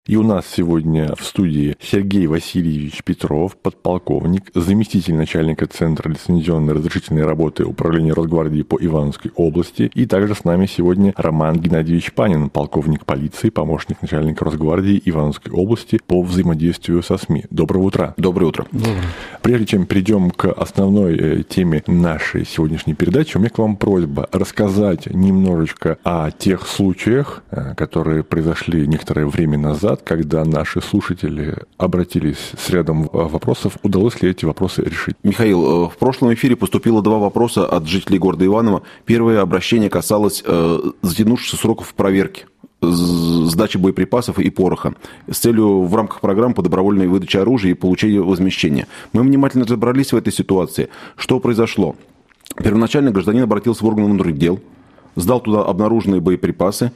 И у нас сегодня в студии Сергей Васильевич Петров, подполковник, заместитель начальника Центра лицензионной разрешительной работы Управления Росгвардии по Ивановской области. И также с нами сегодня Роман Геннадьевич Панин, полковник полиции, помощник начальника Росгвардии Ивановской области по взаимодействию со СМИ. Доброе утро. Доброе утро. Прежде чем перейдем к основной теме нашей сегодняшней передачи, у меня к вам просьба рассказать немножечко о тех случаях, которые произошли некоторое время назад, когда наши слушатели обратились с рядом вопросов, удалось ли эти вопросы решить. Михаил, в прошлом эфире поступило 2 вопроса от жителей города Иваново. Первое обращение касалось затянувшихся сроков проверки сдачи боеприпасов и пороха с целью в рамках программы по добровольной выдаче оружия и получению возмещения. Мы внимательно разобрались в этой ситуации. Что произошло? Первоначально гражданин обратился в органы внутренних дел, сдал туда обнаруженные боеприпасы,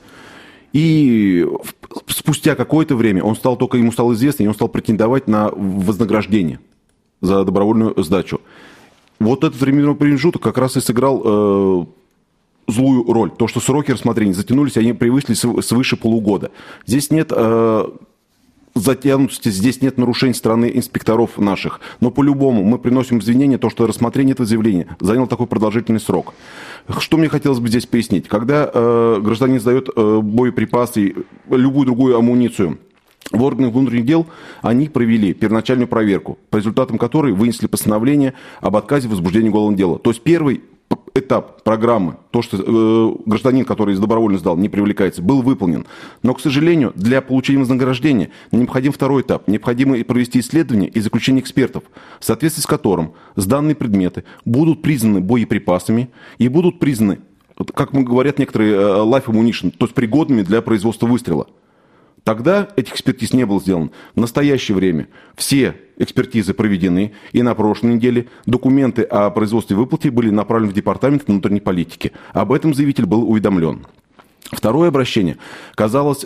и спустя какое-то время ему стало известно, и он стал претендовать на вознаграждение за добровольную сдачу. Вот этот временной промежуток как раз и сыграл злую роль. То, что сроки рассмотрения затянулись, они превысили свыше полугода. Здесь нет затянутости, здесь нет нарушений со стороны инспекторов наших. Но по-любому мы приносим извинения, то, что рассмотрение этого заявления заняло такой продолжительный срок. Что мне хотелось бы здесь пояснить? Когда гражданин сдает боеприпасы, любую другую амуницию в органах внутренних дел, они провели первоначальную проверку, по результатам которой вынесли постановление об отказе в возбуждении уголовного дела. То есть первый этап программы, то, что гражданин, который добровольно сдал, не привлекается, был выполнен. Но, к сожалению, для получения вознаграждения необходим второй этап. Необходимо провести исследование и заключение экспертов, в соответствии с которым сданные предметы будут признаны боеприпасами и будут признаны, как говорят некоторые, life ammunition, то есть пригодными для производства выстрела. Тогда этих экспертиз не было сделано. В настоящее время все экспертизы проведены, и на прошлой неделе документы о производстве и выплате были направлены в Департамент внутренней политики. Об этом заявитель был уведомлен. Второе обращение касалось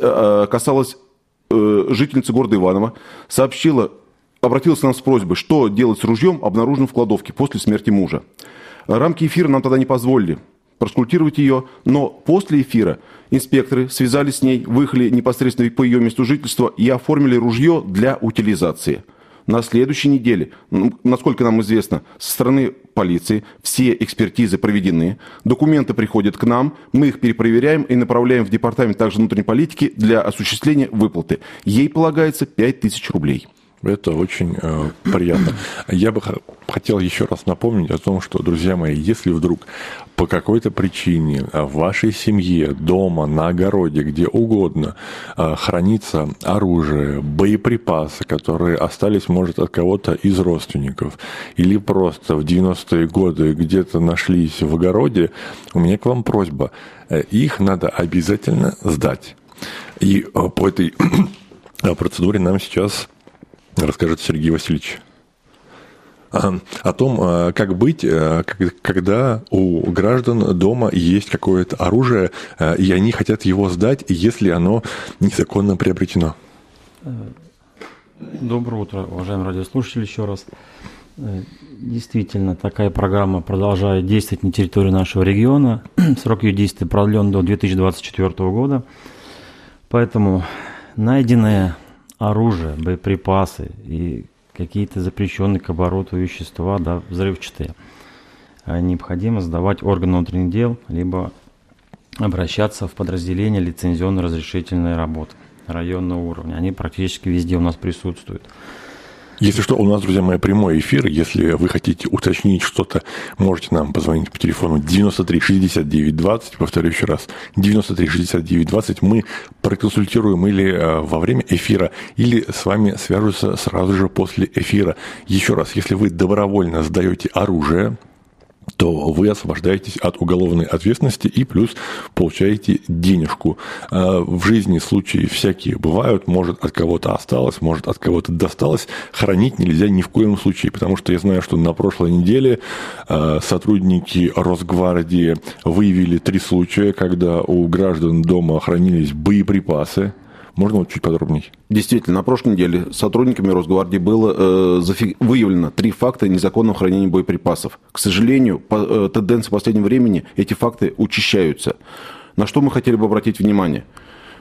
жительницы города Иваново, обратилась к нам с просьбой, что делать с ружьем, обнаруженным в кладовке после смерти мужа. Рамки эфира нам тогда не позволили проскультировать ее, но после эфира инспекторы связались с ней, выехали непосредственно по ее месту жительства и оформили ружье для утилизации. На следующей неделе, насколько нам известно, со стороны полиции все экспертизы проведены, документы приходят к нам, мы их перепроверяем и направляем в Департамент также внутренней политики для осуществления выплаты. Ей полагается 5000 рублей. Это очень приятно. Я бы хотел еще раз напомнить о том, что, друзья мои, если вдруг по какой-то причине в вашей семье, дома, на огороде, где угодно хранится оружие, боеприпасы, которые остались, может, от кого-то из родственников, или просто в 90-е годы где-то нашлись в огороде, у меня к вам просьба. Их надо обязательно сдать. И по этой процедуре нам сейчас расскажет Сергей Васильевич о том, как быть, когда у граждан дома есть какое-то оружие, и они хотят его сдать, если оно незаконно приобретено. Доброе утро, уважаемые радиослушатели, еще раз. Действительно, такая программа продолжает действовать на территории нашего региона. Срок ее действия продлен до 2024 года. Поэтому найденное оружие, боеприпасы и какие-то запрещенные к обороту вещества, да, взрывчатые, необходимо сдавать органы внутренних дел, либо обращаться в подразделение лицензионно-разрешительной работы районного уровня. Они практически везде у нас присутствуют. Если что, у нас, друзья мои, прямой эфир. Если вы хотите уточнить что-то, можете нам позвонить по телефону 93 69 20. Повторю еще раз, 93 69 20. Мы проконсультируем или во время эфира, или с вами свяжутся сразу же после эфира. Еще раз, если вы добровольно сдаете оружие, то вы освобождаетесь от уголовной ответственности и плюс получаете денежку. В жизни случаи всякие бывают, может от кого-то осталось, может от кого-то досталось. Хранить нельзя ни в коем случае, потому что я знаю, что на прошлой неделе сотрудники Росгвардии выявили 3 случая, когда у граждан дома хранились боеприпасы. Можно вот чуть подробнее? Действительно, на прошлой неделе сотрудниками Росгвардии было выявлено 3 факта незаконного хранения боеприпасов. К сожалению, по тенденции последнего времени эти факты учащаются. На что мы хотели бы обратить внимание?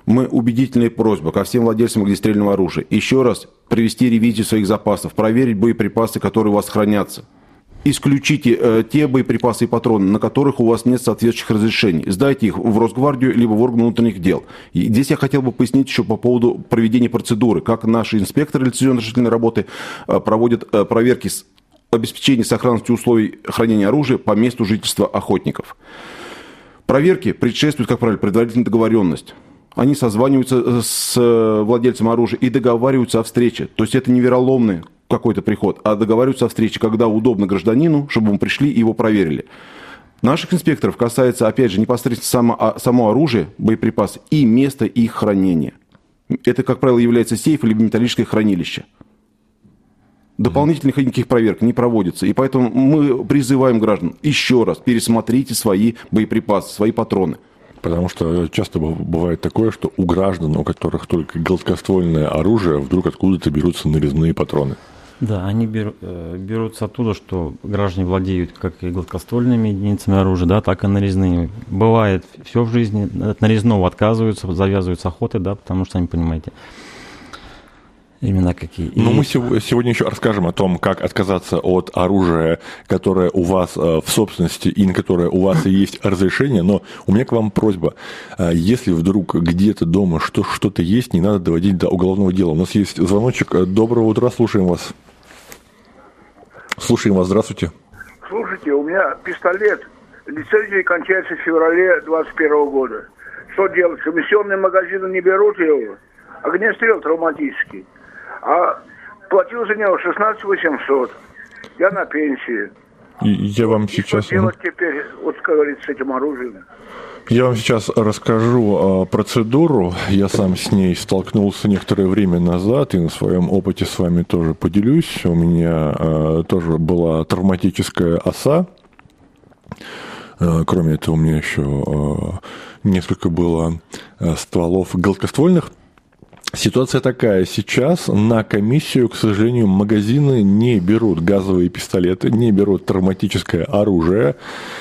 убедительная просьба ко всем владельцам огнестрельного оружия еще раз провести ревизию своих запасов, проверить боеприпасы, которые у вас хранятся. Исключите те боеприпасы и патроны, на которых у вас нет соответствующих разрешений. Сдайте их в Росгвардию либо в органы внутренних дел. И здесь я хотел бы пояснить еще по поводу проведения процедуры, как наши инспекторы лицензионно-разрешительной работы проводят проверки обеспечения сохранности условий хранения оружия по месту жительства охотников. Проверки предшествует, как правило, предварительная договоренность. Они созваниваются с владельцем оружия и договариваются о встрече. То есть это не вероломный какой-то приход, а договариваются о встрече, когда удобно гражданину, чтобы мы пришли и его проверили. Наших инспекторов касается, опять же, непосредственно само оружие, боеприпасы и место их хранения. Это, как правило, является сейф или металлическое хранилище. Дополнительных никаких проверок не проводится. И поэтому мы призываем граждан еще раз пересмотрите свои боеприпасы, свои патроны. Потому что часто бывает такое, что у граждан, у которых только гладкоствольное оружие, вдруг откуда-то берутся нарезные патроны. Да, они берутся оттуда, что граждане владеют как и гладкоствольными единицами оружия, да, так и нарезными. Бывает все в жизни, от нарезного отказываются, завязываются охоты, да, потому что, сами понимаете, имена какие. Но мы сегодня еще расскажем о том, как отказаться от оружия, которое у вас в собственности и на которое у вас есть разрешение. Но у меня к вам просьба. Если вдруг где-то дома что-то есть, не надо доводить до уголовного дела. У нас есть звоночек. Доброго утра, слушаем вас. Слушаем вас, здравствуйте. Слушайте, у меня пистолет. Лицензия кончается в феврале 2021 года. Что делать? Комиссионные магазины не берут его. Огнестрел травматический. А платил за него 16 800. Я на пенсии. Я вам сейчас... Что делать теперь, вот как говорится, с этим оружием? Я вам сейчас расскажу процедуру. Я сам с ней столкнулся некоторое время назад и на своем опыте с вами тоже поделюсь. У меня тоже была травматическая оса. Кроме этого, у меня еще несколько было стволов гладкоствольных. Ситуация такая. Сейчас на комиссию, к сожалению, магазины не берут газовые пистолеты, не берут травматическое оружие.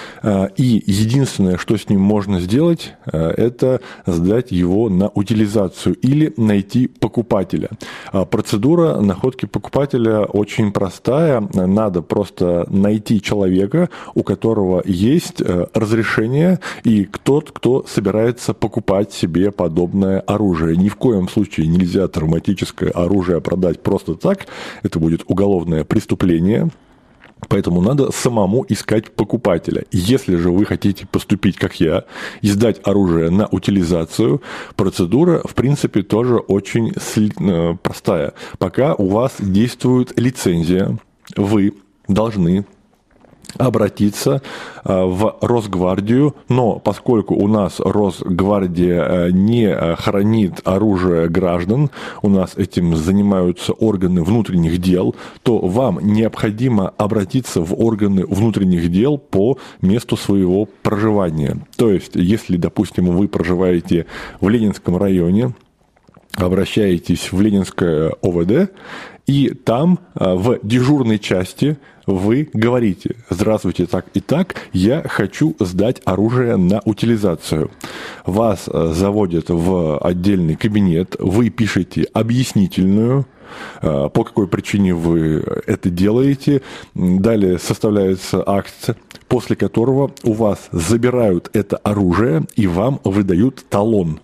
И единственное, что с ним можно сделать, это сдать его на утилизацию или найти покупателя. Процедура находки покупателя очень простая. Надо просто найти человека, у которого есть разрешение, и тот, кто собирается покупать себе подобное оружие. Ни в коем случае нельзя травматическое оружие продать просто так. Это будет уголовное преступление. Поэтому надо самому искать покупателя. Если же вы хотите поступить, как я, и сдать оружие на утилизацию, процедура, в принципе, тоже очень простая. Пока у вас действует лицензия, вы должны обратиться в Росгвардию, но поскольку у нас Росгвардия не хранит оружие граждан, у нас этим занимаются органы внутренних дел, то вам необходимо обратиться в органы внутренних дел по месту своего проживания. То есть, если, допустим, вы проживаете в Ленинском районе, обращаетесь в Ленинское ОВД, и там в дежурной части вы говорите: здравствуйте, так и так, я хочу сдать оружие на утилизацию. Вас заводят в отдельный кабинет, вы пишете объяснительную, по какой причине вы это делаете. Далее составляется акт, после которого у вас забирают это оружие и вам выдают талон.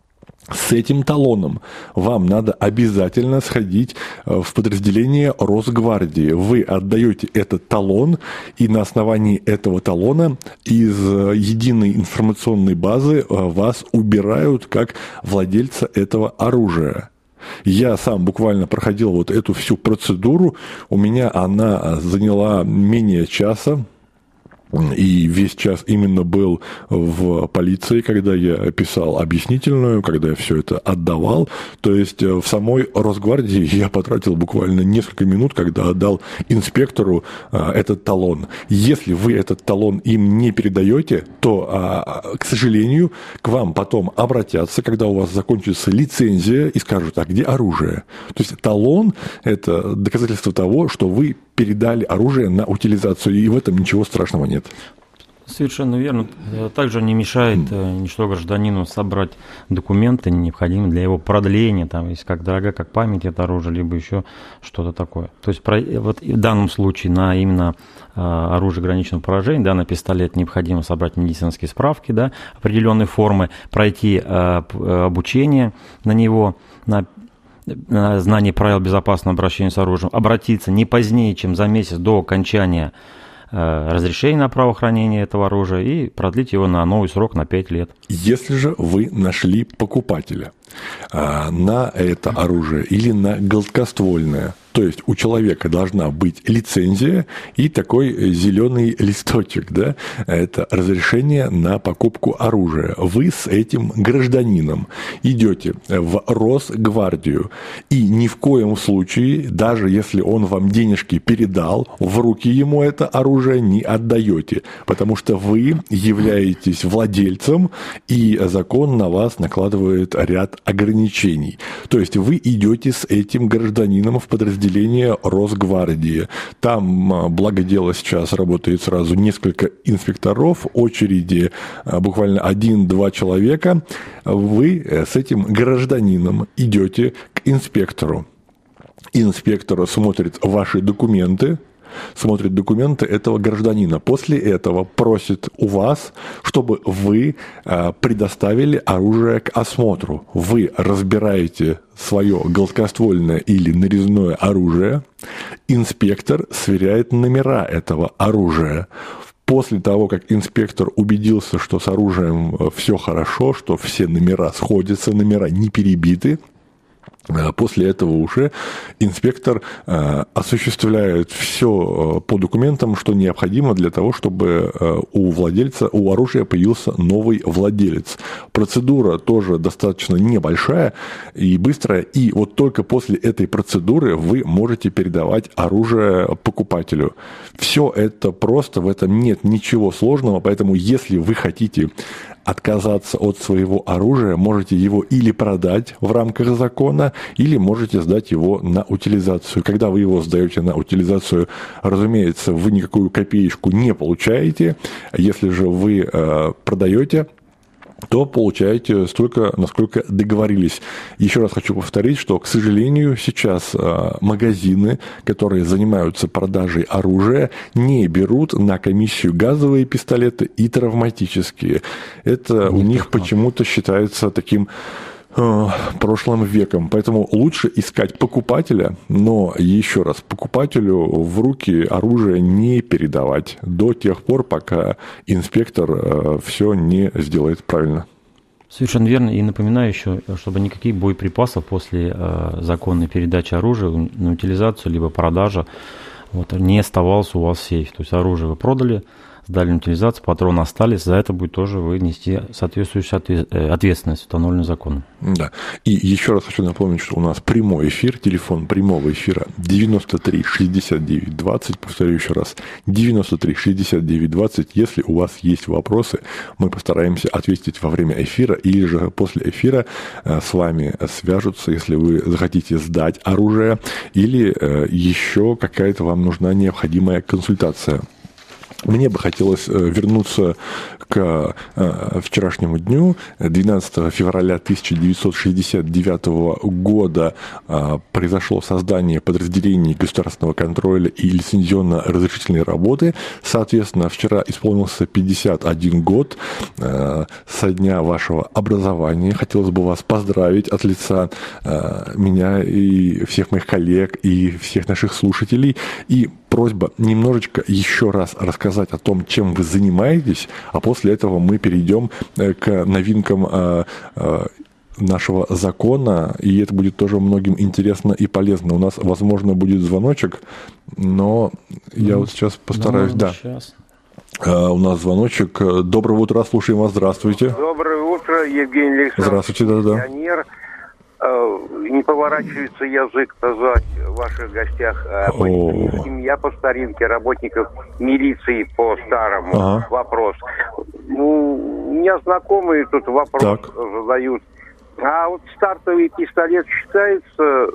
С этим талоном вам надо обязательно сходить в подразделение Росгвардии. Вы отдаете этот талон, и на основании этого талона из единой информационной базы вас убирают как владельца этого оружия. Я сам буквально проходил вот эту всю процедуру. У меня она заняла менее часа. И весь час именно был в полиции, когда я писал объяснительную, когда я все это отдавал. То есть в самой Росгвардии я потратил буквально несколько минут, когда отдал инспектору этот талон. Если вы этот талон им не передаете, то, к сожалению, к вам потом обратятся, когда у вас закончится лицензия, и скажут: а где оружие? То есть талон – это доказательство того, что вы передали оружие на утилизацию, и в этом ничего страшного нет. Совершенно верно. Также не мешает ничто гражданину собрать документы, необходимые для его продления, там, если как дорога, как память это оружие, либо еще что-то такое. То есть вот в данном случае на именно оружие ограниченного поражения, да, на пистолет необходимо собрать медицинские справки, да, определенной формы, пройти обучение на него, на знание правил безопасного обращения с оружием, обратиться не позднее, чем за месяц до окончания разрешение на право хранения этого оружия и продлить его на новый срок на 5 лет. Если же вы нашли покупателя на это оружие или на гладкоствольное, то есть у человека должна быть лицензия и такой зеленый листочек, да, это разрешение на покупку оружия. Вы с этим гражданином идете в Росгвардию и ни в коем случае, даже если он вам денежки передал, в руки ему это оружие не отдаете, потому что вы являетесь владельцем, и закон на вас накладывает ряд ограничений. То есть вы идете с этим гражданином в подразделение Росгвардии. Там, благо дело, сейчас работает сразу несколько инспекторов, очереди буквально 1-2 человека. Вы с этим гражданином идете к инспектору. Инспектор смотрит ваши документы, смотрит документы этого гражданина. После этого просит у вас, чтобы вы предоставили оружие к осмотру. Вы разбираете свое гладкоствольное или нарезное оружие. Инспектор сверяет номера этого оружия. После того, как инспектор убедился, что с оружием все хорошо, что все номера сходятся, номера не перебиты, после этого уже инспектор осуществляет все по документам, что необходимо для того, чтобы у владельца, у оружия появился новый владелец. Процедура тоже достаточно небольшая и быстрая, и вот только после этой процедуры вы можете передавать оружие покупателю. Все это просто, в этом нет ничего сложного, поэтому если вы хотите отказаться от своего оружия, можете его или продать в рамках закона, или можете сдать его на утилизацию. Когда вы его сдаете на утилизацию, разумеется, вы никакую копеечку не получаете. Если же вы продаете, то получаете столько, насколько договорились. Еще раз хочу повторить, что, к сожалению, сейчас магазины, которые занимаются продажей оружия, не берут на комиссию газовые пистолеты и травматические. Это у них почему-то считается таким прошлым веком. Поэтому лучше искать покупателя, но еще раз, покупателю в руки оружие не передавать до тех пор, пока инспектор все не сделает правильно. Совершенно верно. И напоминаю еще, чтобы никаких боеприпасов после законной передачи оружия на утилизацию либо продажа не оставалось у вас в сейфе. То есть оружие вы продали, сдали на утилизацию, патроны остались, за это будет тоже вы нести соответствующую ответственность, установленную законом. Да. И еще раз хочу напомнить, что у нас прямой эфир, телефон прямого эфира 93 69 20, повторю еще раз, 93 69 20. Если у вас есть вопросы, мы постараемся ответить во время эфира, или же после эфира с вами свяжутся, если вы захотите сдать оружие, или еще какая-то вам нужна необходимая консультация. Мне бы хотелось вернуться к вчерашнему дню. 12 февраля 1969 года произошло создание подразделений государственного контроля и лицензионно-разрешительной работы. Соответственно, вчера исполнился 51 год со дня вашего образования. Хотелось бы вас поздравить от лица меня и всех моих коллег и всех наших слушателей. И просьба немножечко еще раз рассказать о том, чем вы занимаетесь, а после этого мы перейдем к новинкам нашего закона, и это будет тоже многим интересно и полезно. У нас, возможно, будет звоночек, но я вот сейчас постараюсь... Да. У нас звоночек. Доброе утро, слушаем вас. Здравствуйте. Доброе утро, Евгений Александрович. Здравствуйте, да-да. Не поворачивается язык назвать в ваших гостях семья по старинке, работников милиции по старому. Вопрос. У меня знакомые тут вопрос задают. А вот стартовый пистолет считается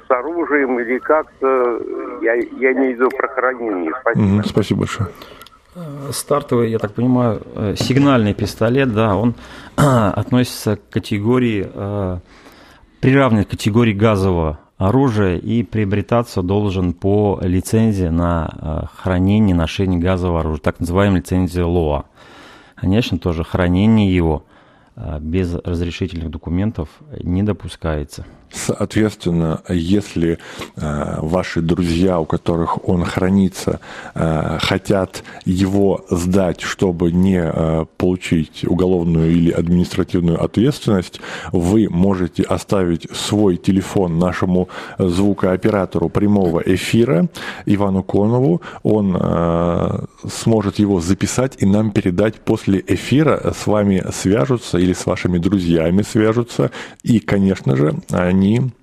спецоружием или как-то, я имею в виду про хранение? Спасибо. Спасибо большое. Стартовый, я так понимаю, сигнальный пистолет, да, он относится к категории, приравнен к категории газового оружия и приобретаться должен по лицензии на хранение, ношение газового оружия, так называемая лицензия ЛОА. Конечно, тоже хранение его без разрешительных документов не допускается. Соответственно, если ваши друзья, у которых он хранится, хотят его сдать, чтобы не получить уголовную или административную ответственность, вы можете оставить свой телефон нашему звукооператору прямого эфира Ивану Конову. Он сможет его записать и нам передать после эфира. С вами свяжутся или с вашими друзьями свяжутся. И, конечно же, они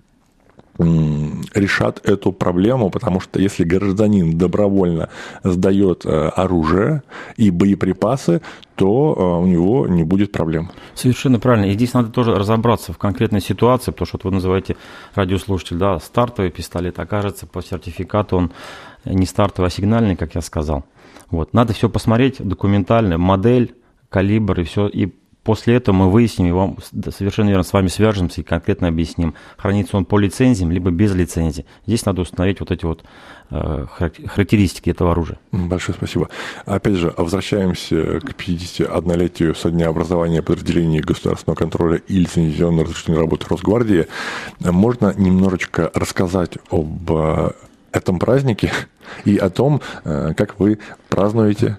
решат эту проблему, потому что если гражданин добровольно сдает оружие и боеприпасы, то у него не будет проблем. Совершенно правильно. И здесь надо тоже разобраться в конкретной ситуации, потому что вот вы называете, радиослушатель, да, стартовый пистолет, окажется по сертификату он не стартовый, а сигнальный, как я сказал. Вот. Надо все посмотреть документально, модель, калибр и все, и после этого мы выясним, и вам совершенно верно с вами свяжемся и конкретно объясним, хранится он по лицензиям, либо без лицензии. Здесь надо установить вот эти вот характеристики этого оружия. Большое спасибо. Опять же, возвращаемся к 51-летию со дня образования подразделений государственного контроля и лицензионной разрешительной работы Росгвардии. Можно немножечко рассказать об этом празднике и о том, как вы празднуете?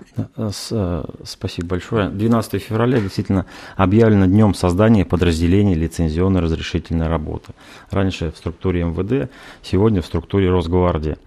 Спасибо большое. 12 февраля действительно объявлено днем создания подразделений лицензионной разрешительной работы. Раньше в структуре МВД, сегодня в структуре Росгвардии.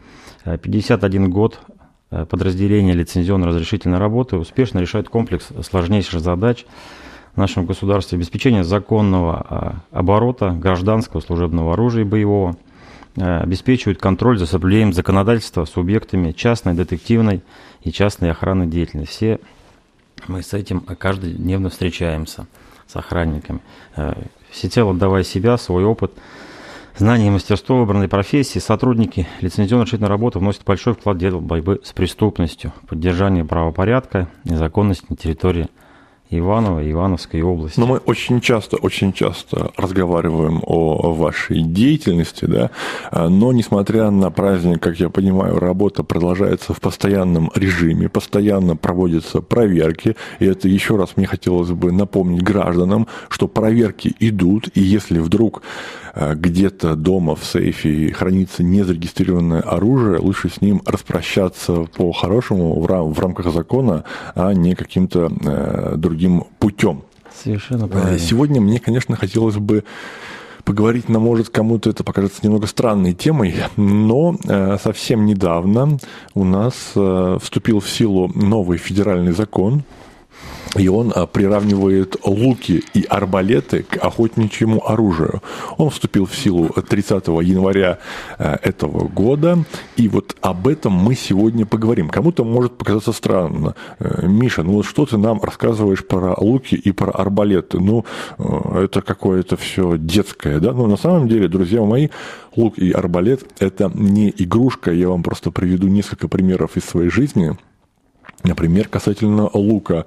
51 год подразделения лицензионной разрешительной работы успешно решает комплекс сложнейших задач в нашем государстве: обеспечение законного оборота гражданского служебного оружия и боевого, обеспечивают контроль за соблюдением законодательства субъектами частной, детективной и частной охранной деятельности. Все мы с этим каждодневно встречаемся, с охранниками. Всецело отдавая себя, свой опыт, знания и мастерство выбранной профессии, сотрудники лицензионной разрешительной работы вносят большой вклад в дело борьбы с преступностью, поддержание правопорядка и законности на территории Иваново и Ивановской области. Но мы очень часто разговариваем о вашей деятельности, да, но несмотря на праздник, как я понимаю, работа продолжается в постоянном режиме, постоянно проводятся проверки, и это еще раз мне хотелось бы напомнить гражданам, что проверки идут, и если вдруг где-то дома в сейфе хранится незарегистрированное оружие, лучше с ним распрощаться по-хорошему в рамках закона, а не каким-то другим путем. Совершенно правильно. Сегодня мне, конечно, хотелось бы поговорить, но, может, кому-то это покажется немного странной темой, но совсем недавно у нас вступил в силу новый федеральный закон, и он приравнивает луки и арбалеты к охотничьему оружию. Он вступил в силу 30 января этого года, и вот об этом мы сегодня поговорим. Кому-то может показаться странно. Миша, ну вот что ты нам рассказываешь про луки и про арбалеты? Ну, это какое-то все детское, да? Но на самом деле, друзья мои, лук и арбалет – это не игрушка. Я вам просто приведу несколько примеров из своей жизни. Например, касательно лука.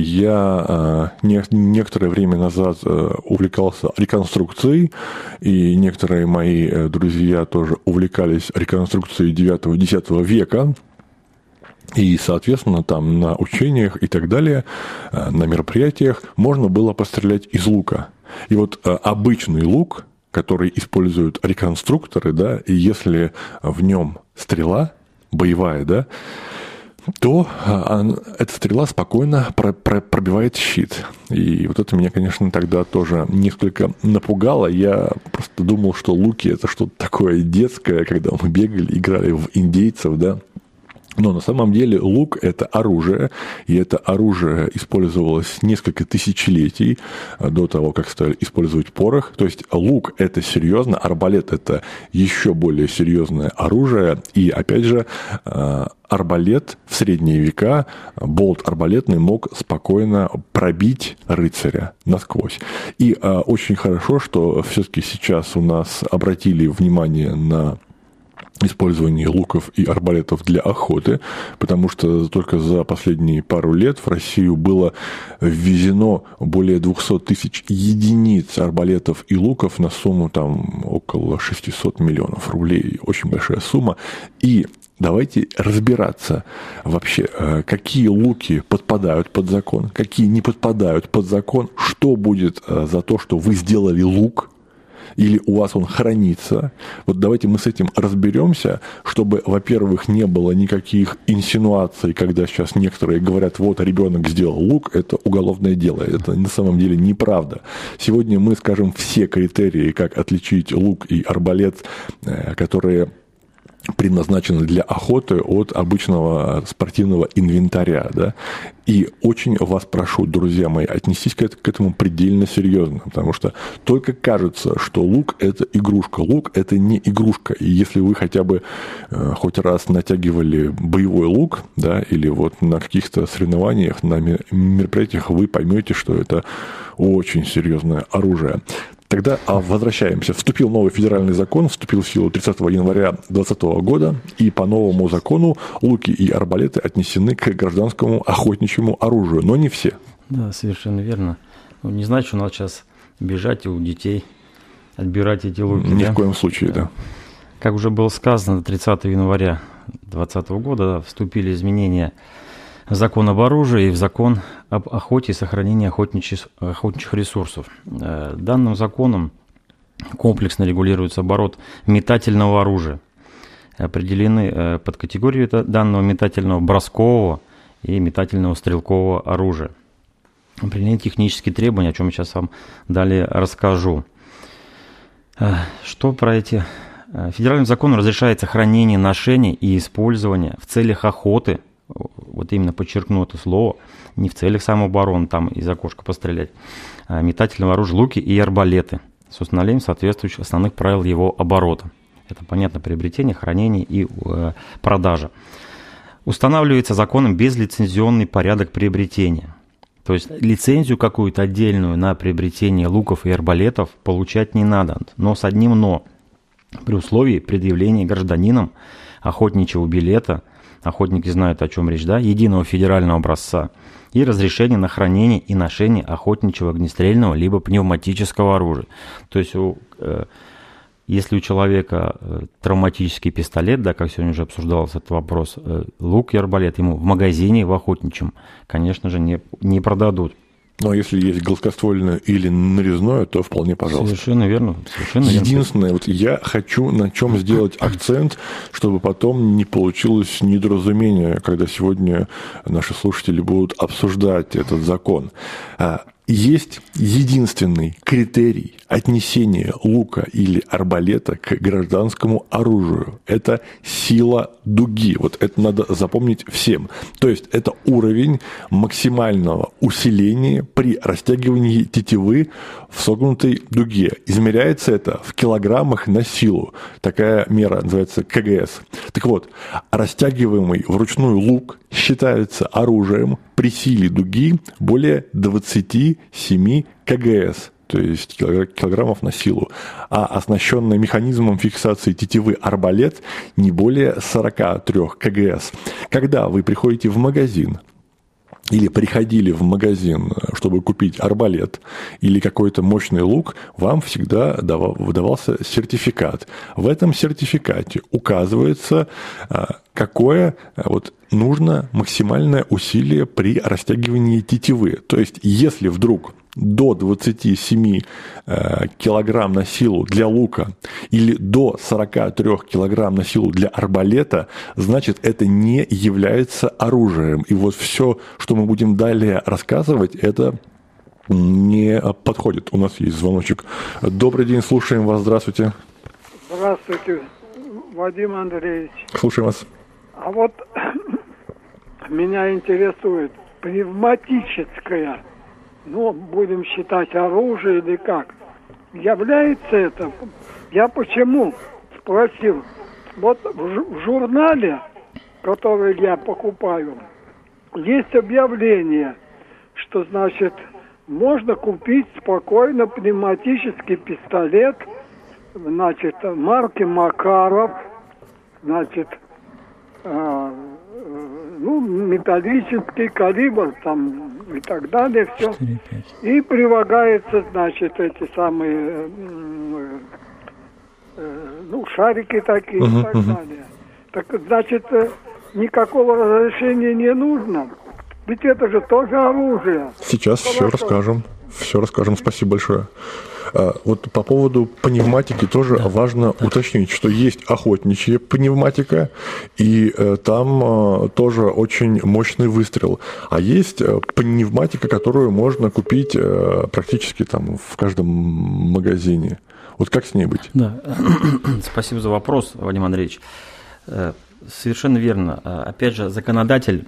Я некоторое время назад увлекался реконструкцией, и некоторые мои друзья тоже увлекались реконструкцией 9-10 века. И, соответственно, там на учениях и так далее, на мероприятиях можно было пострелять из лука. И вот обычный лук, который используют реконструкторы, да, и если в нем стрела боевая, да, то эта стрела спокойно пробивает щит. И вот это меня, конечно, тогда тоже несколько напугало. Я просто думал, что луки – это что-то такое детское, когда мы бегали, играли в индейцев, да. Но на самом деле лук – это оружие, и это оружие использовалось несколько тысячелетий до того, как стали использовать порох. То есть лук – это серьезно, арбалет – это еще более серьезное оружие. И, опять же, арбалет в средние века, болт арбалетный мог спокойно пробить рыцаря насквозь. И очень хорошо, что все-таки сейчас у нас обратили внимание на использовании луков и арбалетов для охоты, потому что только за последние пару лет в Россию было ввезено более 200 тысяч единиц арбалетов и луков на сумму там около 600 миллионов рублей. Очень большая сумма. И давайте разбираться вообще, какие луки подпадают под закон, какие не подпадают под закон, что будет за то, что вы сделали лук, или у вас он хранится. Вот давайте мы с этим разберемся, чтобы, во-первых, не было никаких инсинуаций, когда сейчас некоторые говорят, вот ребенок сделал лук, это уголовное дело. Это на самом деле неправда. Сегодня мы скажем все критерии, как отличить лук и арбалет, которые предназначены для охоты от обычного спортивного инвентаря. Да? И очень вас прошу, друзья мои, отнестись к этому предельно серьезно, потому что только кажется, что лук – это игрушка. Лук – это не игрушка. И если вы хотя бы хоть раз натягивали боевой лук, да, или вот на каких-то соревнованиях, на мероприятиях, вы поймете, что это очень серьезное оружие. Тогда возвращаемся. Вступил новый федеральный закон, вступил в силу 30 января 2020 года, и по новому закону луки и арбалеты отнесены к гражданскому охотничьему оружию, но не все. Да, совершенно верно. Не значит, что надо сейчас бежать у детей, отбирать эти луки. Ни в коем случае, да. Как уже было сказано, 30 января 2020 года вступили изменения в закон об оружии и в закон об охоте и сохранении охотничьих ресурсов. Данным законом комплексно регулируется оборот метательного оружия. Определены подкатегории данного метательного броскового и метательного стрелкового оружия. Определены технические требования, о чем я сейчас вам далее расскажу. Что про эти... Федеральным законом разрешается хранение, ношение и использование в целях охоты, вот именно подчеркну это слово, не в целях самообороны, там из окошка пострелять, метательного оружия, луки и арбалеты с установлением соответствующих основных правил его оборота. Это, понятно, приобретение, хранение и продажа. Устанавливается законом безлицензионный порядок приобретения. То есть лицензию какую-то отдельную на приобретение луков и арбалетов получать не надо, но с одним «но». При условии предъявления гражданином охотничьего билета, охотники знают, о чем речь, да, единого федерального образца, и разрешение на хранение и ношение охотничьего огнестрельного либо пневматического оружия. То есть, если у человека травматический пистолет, да, как сегодня уже обсуждался этот вопрос, лук и арбалет ему в магазине, в охотничьем, конечно же, не продадут. Но если есть гладкоствольное или нарезное, то вполне пожалуйста. Совершенно верно. Единственное, вот я хочу на чем сделать акцент, чтобы потом не получилось недоразумение, когда сегодня наши слушатели будут обсуждать этот закон. Есть единственный критерий отнесения лука или арбалета к гражданскому оружию. Это сила дуги. Вот это надо запомнить всем. То есть это уровень максимального усиления при растягивании тетивы в согнутой дуге. Измеряется это в килограммах на силу. Такая мера называется КГС. Так вот, растягиваемый вручную лук считается оружием при силе дуги более 27 КГС, то есть килограммов на силу, а оснащенный механизмом фиксации тетивы арбалет не более 43 КГС. Когда вы приходите в магазин, или приходили в магазин, чтобы купить арбалет или какой-то мощный лук, вам всегда выдавался сертификат. В этом сертификате указывается, какое нужно максимальное усилие при растягивании тетивы. То есть, если вдруг до 27 килограмм на силу для лука или до 43 килограмм на силу для арбалета, значит, это не является оружием. И вот все, что мы будем далее рассказывать, это не подходит. У нас есть звоночек. Добрый день, слушаем вас. Здравствуйте. Здравствуйте, Вадим Андреевич. Слушаем вас. А вот меня интересует пневматическое, будем считать оружие или как, является это? Я почему спросил? Вот в журнале, который я покупаю, есть объявление, что, значит, можно купить спокойно пневматический пистолет, значит, марки Макаров, значит, металлический калибр там и так далее, все. 4, И прилагаются, значит, эти самые, шарики такие и так далее. Так, значит, никакого разрешения не нужно. Ведь это же тоже оружие. Сейчас все расскажем. Спасибо большое. Вот по поводу пневматики тоже важно уточнить, что есть охотничья пневматика, и там тоже очень мощный выстрел. А есть пневматика, которую можно купить практически там в каждом магазине. Вот как с ней быть? Да. Спасибо за вопрос, Вадим Андреевич. Совершенно верно. Опять же, законодатель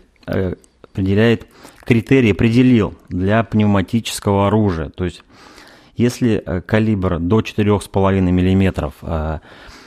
определил для пневматического оружия. То есть, если калибр до 4,5 мм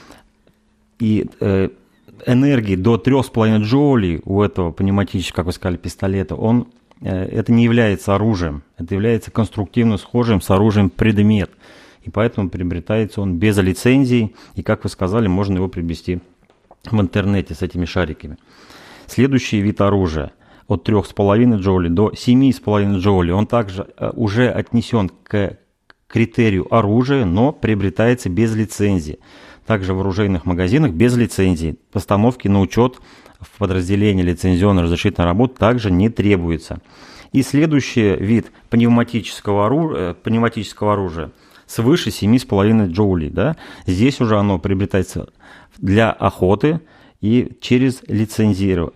и энергии до 3,5 джоулей у этого пневматического, как вы сказали, пистолета, это не является оружием, это является конструктивно схожим с оружием предмет. И поэтому приобретается он без лицензии, и, как вы сказали, можно его приобрести в интернете с этими шариками. Следующий вид оружия от 3,5 джоулей до 7,5 джоулей, он также уже отнесен к критерию оружия, но приобретается без лицензии. Также в оружейных магазинах без лицензии. Постановки на учет в подразделении лицензионно-разрешительной работы также не требуется. И следующий вид пневматического оружия свыше 7,5 джоулей. Да? Здесь уже оно приобретается для охоты и через лицензирование,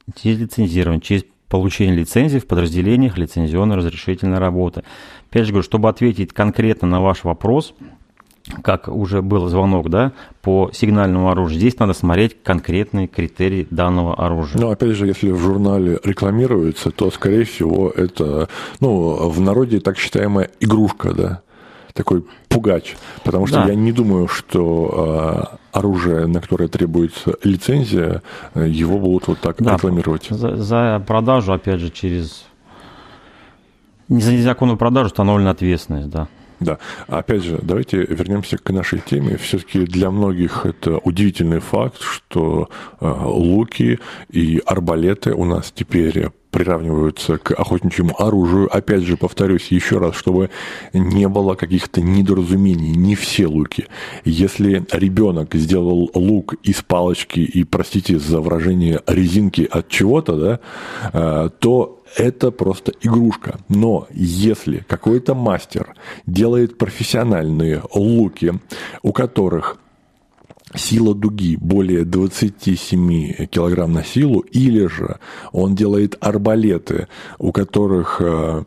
через получение лицензии в подразделениях лицензионно-разрешительной работы. Опять же говорю, чтобы ответить конкретно на ваш вопрос, как уже был звонок, да, по сигнальному оружию, здесь надо смотреть конкретные критерии данного оружия. Но опять же, если в журнале рекламируется, то, скорее всего, это, в народе так считаемая игрушка, да, такой пугач, потому что я не думаю, что оружие, на которое требуется лицензия, его будут вот так рекламировать. За продажу, опять же, через незаконную продажу установлена ответственность, да. Да. Опять же, давайте вернемся к нашей теме. Все-таки для многих это удивительный факт, что луки и арбалеты у нас теперь приравниваются к охотничьему оружию. Опять же, повторюсь еще раз, чтобы не было каких-то недоразумений. Не все луки. Если ребенок сделал лук из палочки и, простите за выражение, резинки от чего-то, да, то это просто игрушка. Но если какой-то мастер делает профессиональные луки, у которых сила дуги более 27 килограмм на силу, или же он делает арбалеты, у которых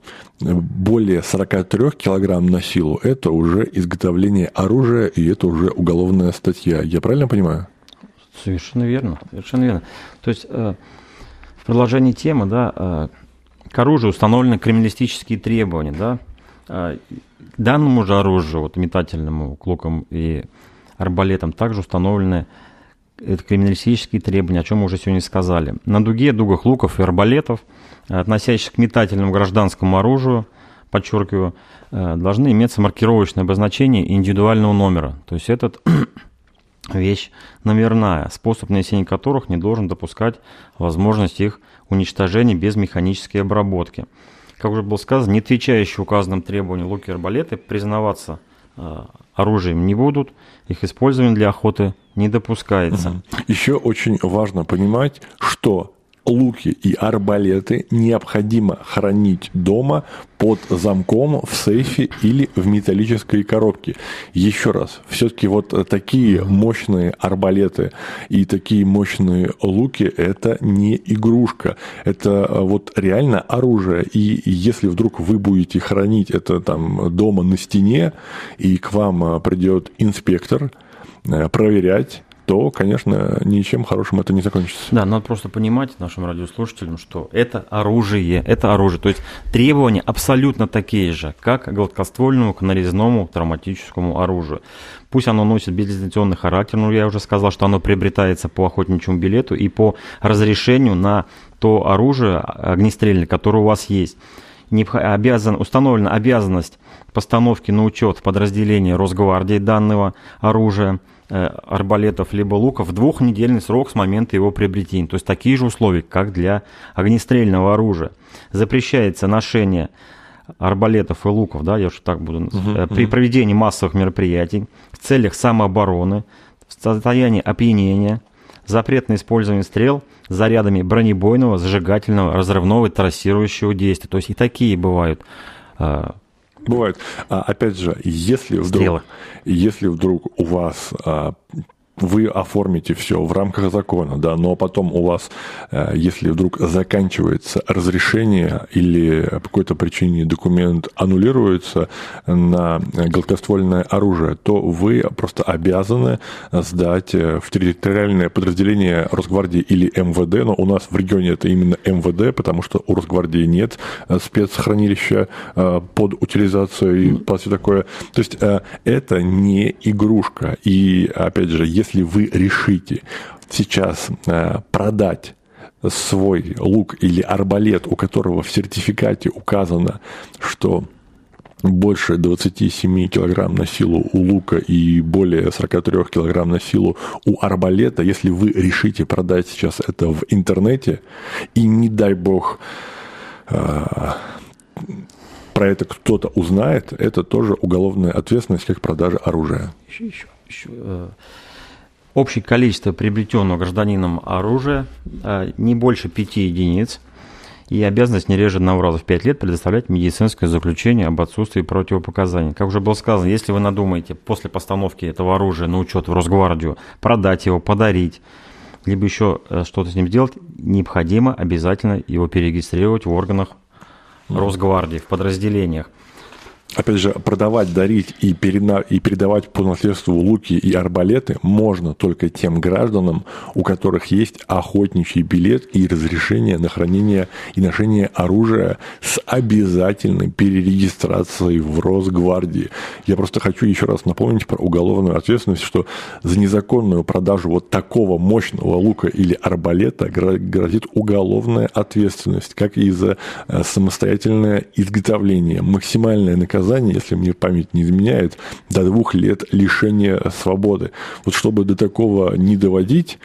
более 43 килограмм на силу, это уже изготовление оружия, и это уже уголовная статья. Я правильно понимаю? Совершенно верно. Совершенно верно. То есть в продолжении темы, да, к оружию установлены криминалистические требования, да. К данному же оружию, вот метательному, к лукам и арбалетам, также установлены криминалистические требования, о чем мы уже сегодня сказали. На дуге, дугах луков и арбалетов, относящихся к метательному гражданскому оружию, подчеркиваю, должны иметься маркировочные обозначения индивидуального номера. То есть это вещь номерная, способ нанесения которых не должен допускать возможность их уничтожения без механической обработки. Как уже было сказано, не отвечающие указанным требованиям луки и арбалеты признаваться оружием не будут, их использование для охоты не допускается. Еще очень важно понимать, что луки и арбалеты необходимо хранить дома под замком, в сейфе или в металлической коробке. Еще раз, все-таки вот такие мощные арбалеты и такие мощные луки – это не игрушка, это вот реально оружие. И если вдруг вы будете хранить это там дома на стене, и к вам придет инспектор проверять, то, конечно, ничем хорошим это не закончится. Да, надо просто понимать нашим радиослушателям, что это оружие. То есть требования абсолютно такие же, как к гладкоствольному, к нарезному травматическому оружию. Пусть оно носит безлицензионный характер, но я уже сказал, что оно приобретается по охотничьему билету и по разрешению на то оружие огнестрельное, которое у вас есть. Установлена обязанность постановки на учет в подразделении Росгвардии данного оружия. арбалетов либо луков 2-недельный срок с момента его приобретения. То есть такие же условия, как для огнестрельного оружия. Запрещается ношение арбалетов и луков, да, я уж так буду, при проведении массовых мероприятий в целях самообороны, в состоянии опьянения, запрет на использование стрел с зарядами бронебойного, зажигательного, разрывного и трассирующего действия. То есть и такие бывают. Бывает. Опять же, если вдруг у вас вы оформите все в рамках закона, да, но потом у вас, если вдруг заканчивается разрешение или по какой-то причине документ аннулируется на гладкоствольное оружие, то вы просто обязаны сдать в территориальное подразделение Росгвардии или МВД, но у нас в регионе это именно МВД, потому что у Росгвардии нет спецхранилища под утилизацию и под все такое. То есть это не игрушка. И, опять же, если вы решите сейчас продать свой лук или арбалет, у которого в сертификате указано, что больше 27 килограмм на силу у лука и более 43 килограмм на силу у арбалета, если вы решите продать сейчас это в интернете, и не дай бог про это кто-то узнает, это тоже уголовная ответственность, как продажа оружия. Еще. Общее количество приобретенного гражданином оружия не больше 5 единиц, и обязанность не реже 1 раза в 5 лет предоставлять медицинское заключение об отсутствии противопоказаний. Как уже было сказано, если вы надумаете после постановки этого оружия на учет в Росгвардию продать его, подарить, либо еще что-то с ним сделать, необходимо обязательно его перерегистрировать в органах Росгвардии, в подразделениях. Опять же, продавать, дарить и передавать по наследству луки и арбалеты можно только тем гражданам, у которых есть охотничий билет и разрешение на хранение и ношение оружия с обязательной перерегистрацией в Росгвардии. Я просто хочу еще раз напомнить про уголовную ответственность, что за незаконную продажу вот такого мощного лука или арбалета грозит уголовная ответственность, как и за самостоятельное изготовление. Максимальное наказание, если мне память не изменяет, до 2 лет лишения свободы. Вот чтобы до такого не доводить,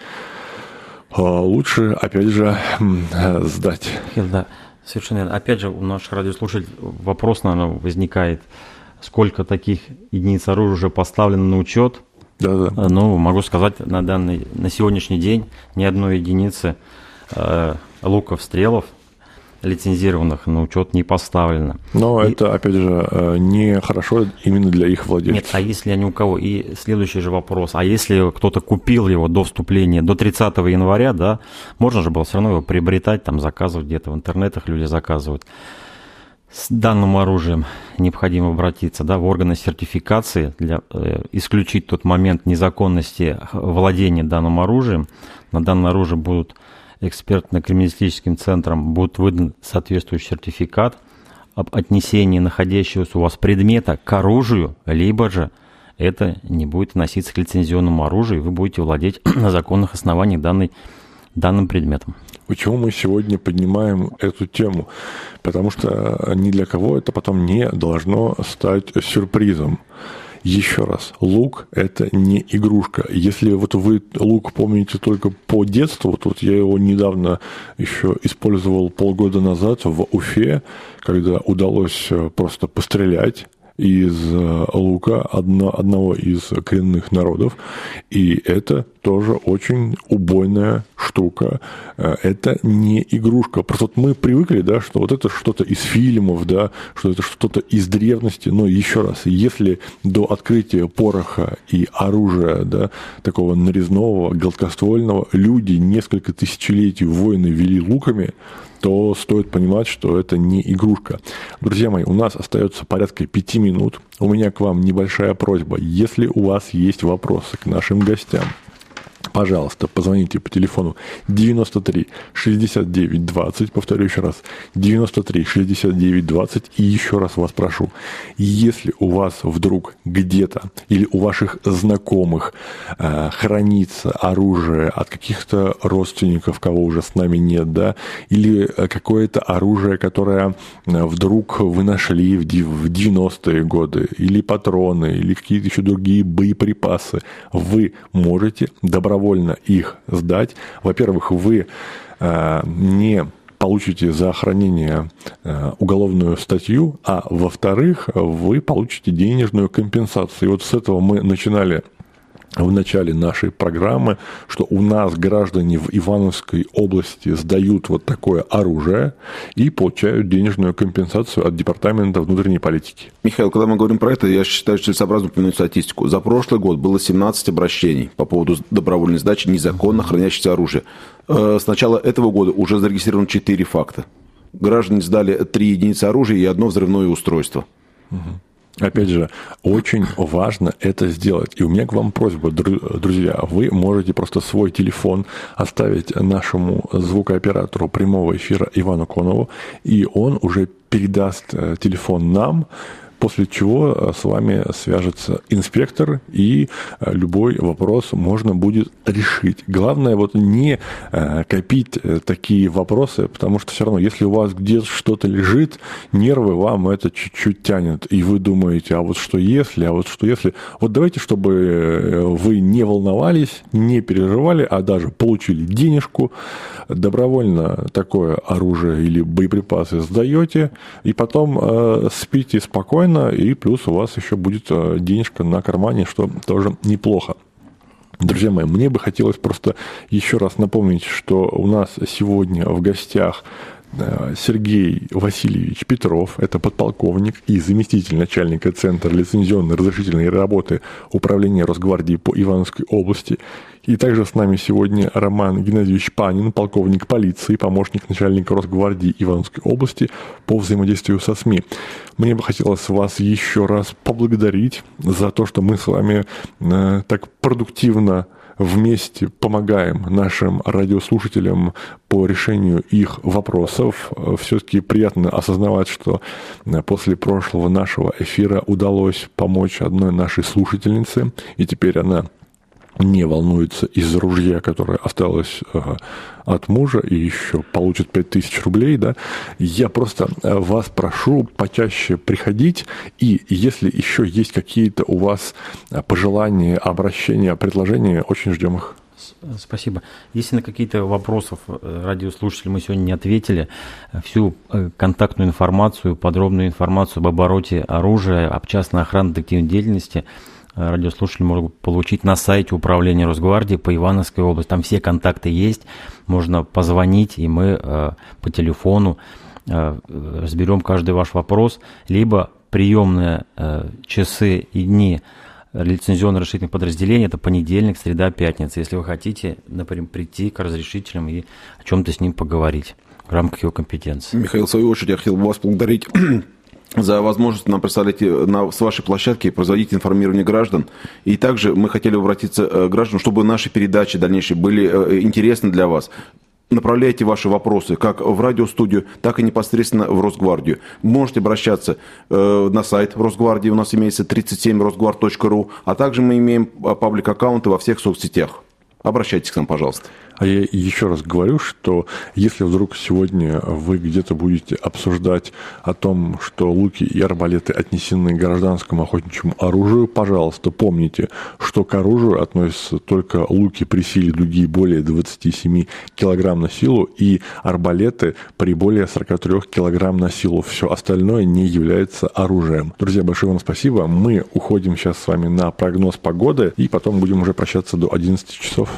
лучше, опять же, сдать. Да, совершенно верно. Опять же, у наших радиослушателей вопрос, наверное, возникает, сколько таких единиц оружия уже поставлено на учет. Да. Ну, могу сказать, на сегодняшний день ни одной единицы луков, стрелов лицензированных на учет не поставлено. Но это, опять же, не хорошо именно для их владельцев. Нет, а если они у кого? И следующий же вопрос. А если кто-то купил его до вступления, до 30 января, да, можно же было все равно его приобретать, там, заказывать где-то в интернетах, люди заказывают. С данным оружием необходимо обратиться, да, в органы сертификации, для исключить тот момент незаконности владения данным оружием. На данное оружие будут экспертно-криминалистическим центром будет выдан соответствующий сертификат об отнесении находящегося у вас предмета к оружию, либо же это не будет относиться к лицензионному оружию, и вы будете владеть на законных основаниях данным предметом. Почему мы сегодня поднимаем эту тему? Потому что ни для кого это потом не должно стать сюрпризом. Еще раз, лук – это не игрушка. Если вот вы лук помните только по детству, вот я его недавно еще использовал полгода назад в Уфе, когда удалось просто пострелять из лука одного из коренных народов. И это тоже очень убойная штука. Это не игрушка. Просто вот мы привыкли, да, что вот это что-то из фильмов, да, что это что-то из древности. Но еще раз, если до открытия пороха и оружия, да, такого нарезного, гладкоствольного, люди несколько тысячелетий войны вели луками, то стоит понимать, что это не игрушка. Друзья мои, у нас остается порядка 5 минут. У меня к вам небольшая просьба. Если у вас есть вопросы к нашим гостям, пожалуйста, позвоните по телефону 93 69 20, повторю еще раз, 93 69 20, и еще раз вас прошу, если у вас вдруг где-то или у ваших знакомых хранится оружие от каких-то родственников, кого уже с нами нет, да, или какое-то оружие, которое вдруг вы нашли в 90-е годы, или патроны, или какие-то еще другие боеприпасы, вы можете добровольно их сдать. Во-первых, вы не получите за хранение уголовную статью, а во-вторых, вы получите денежную компенсацию. И вот с этого мы начинали в начале нашей программы, что у нас граждане в Ивановской области сдают вот такое оружие и получают денежную компенсацию от Департамента внутренней политики. Михаил, когда мы говорим про это, я считаю целесообразно упомянуть статистику. За прошлый год было 17 обращений по поводу добровольной сдачи незаконно хранящегося оружия. С начала этого года уже зарегистрировано 4 факта. Граждане сдали 3 единицы оружия и 1 взрывное устройство. Опять же, очень важно это сделать. И у меня к вам просьба, друзья, вы можете просто свой телефон оставить нашему звукооператору прямого эфира Ивану Конову, и он уже передаст телефон нам, после чего с вами свяжется инспектор, и любой вопрос можно будет решить. Главное вот не копить такие вопросы, потому что все равно, если у вас где-то что-то лежит, нервы вам это чуть-чуть тянет, и вы думаете, а вот что если. Вот давайте, чтобы вы не волновались, не переживали, а даже получили денежку, добровольно такое оружие или боеприпасы сдаете, и потом спите спокойно, и плюс у вас еще будет денежка на кармане, что тоже неплохо. Друзья мои, мне бы хотелось просто еще раз напомнить, что у нас сегодня в гостях Сергей Васильевич Петров, это подполковник и заместитель начальника Центра лицензионной разрешительной работы Управления Росгвардии по Ивановской области. И также с нами сегодня Роман Геннадьевич Панин, полковник полиции, помощник начальника Росгвардии Ивановской области по взаимодействию со СМИ. Мне бы хотелось вас еще раз поблагодарить за то, что мы с вами так продуктивно вместе помогаем нашим радиослушателям по решению их вопросов. Все-таки приятно осознавать, что после прошлого нашего эфира удалось помочь одной нашей слушательнице, и теперь она не волнуется из-за ружья, которое осталось от мужа, и еще получит 5000 рублей, да. Я просто вас прошу почаще приходить, и если еще есть какие-то у вас пожелания, обращения, предложения, очень ждем их. Спасибо. Если на какие-то вопросы радиослушателей мы сегодня не ответили, всю контактную информацию, подробную информацию об обороте оружия, об частной охранной детективной деятельности радиослушатели могут получить на сайте Управления Росгвардии по Ивановской области. Там все контакты есть, можно позвонить, и мы по телефону разберем каждый ваш вопрос, либо приемные часы и дни лицензионно-разрешительных подразделений – это понедельник, среда, пятница. Если вы хотите, например, прийти к разрешителям и о чем-то с ним поговорить в рамках его компетенции. Михаил, в свою очередь, я хотел бы вас поблагодарить за возможность нам представлять с вашей площадки, производить информирование граждан. И также мы хотели обратиться к гражданам, чтобы наши передачи дальнейшие были интересны для вас. Направляйте ваши вопросы как в радиостудию, так и непосредственно в Росгвардию. Можете обращаться на сайт Росгвардии, у нас имеется 37rosguard.ru, а также мы имеем паблик-аккаунты во всех соцсетях. Обращайтесь к нам, пожалуйста. А я еще раз говорю, что если вдруг сегодня вы где-то будете обсуждать о том, что луки и арбалеты отнесены к гражданскому охотничьему оружию, пожалуйста, помните, что к оружию относятся только луки при силе дуги более 27 килограмм на силу и арбалеты при более 43 килограмм на силу. Все остальное не является оружием. Друзья, большое вам спасибо. Мы уходим сейчас с вами на прогноз погоды и потом будем уже прощаться до 11 часов.